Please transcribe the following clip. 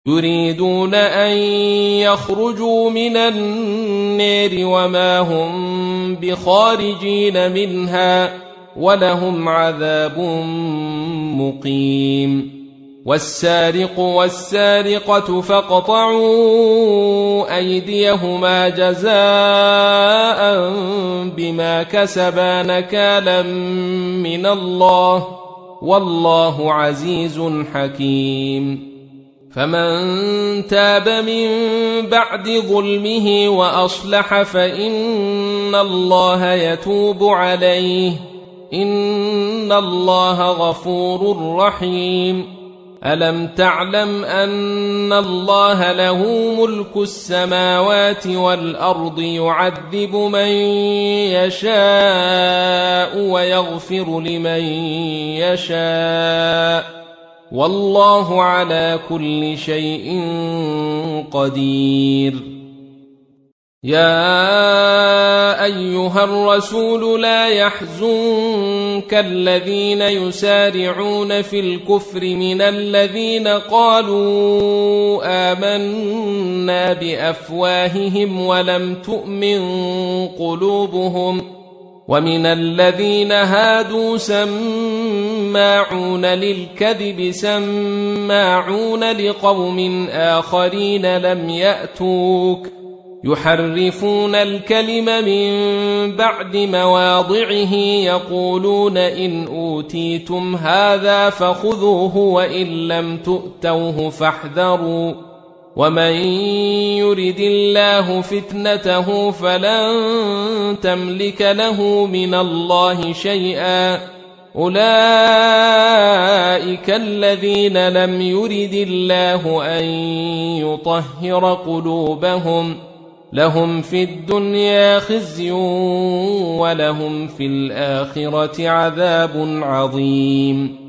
يريدون أن يخرجوا من النار وما هم بخارجين منها ولهم عذاب مقيم. والسارق والسارقة فاقطعوا أيديهما جزاء بما كسبا نكالا من الله والله عزيز حكيم. فمن تاب من بعد ظلمه وأصلح فإن الله يتوب عليه إن الله غفور رحيم. ألم تعلم أن الله له ملك السماوات والأرض يعذب من يشاء ويغفر لمن يشاء والله على كل شيء قدير. يا أيها الرسول لا يحزنك الذين يسارعون في الكفر من الذين قالوا آمنا بأفواههم ولم تؤمن قلوبهم ومن الذين هادوا سماعون للكذب سماعون لقوم آخرين لم يأتوك يحرفون الكلم من بعد مواضعه يقولون إن أوتيتم هذا فخذوه وإن لم تؤتوه فاحذروا ومن يرد الله فتنته فلن تملك له من الله شيئا أولئك الذين لم يرد الله أن يطهر قلوبهم لهم في الدنيا خزي ولهم في الآخرة عذاب عظيم.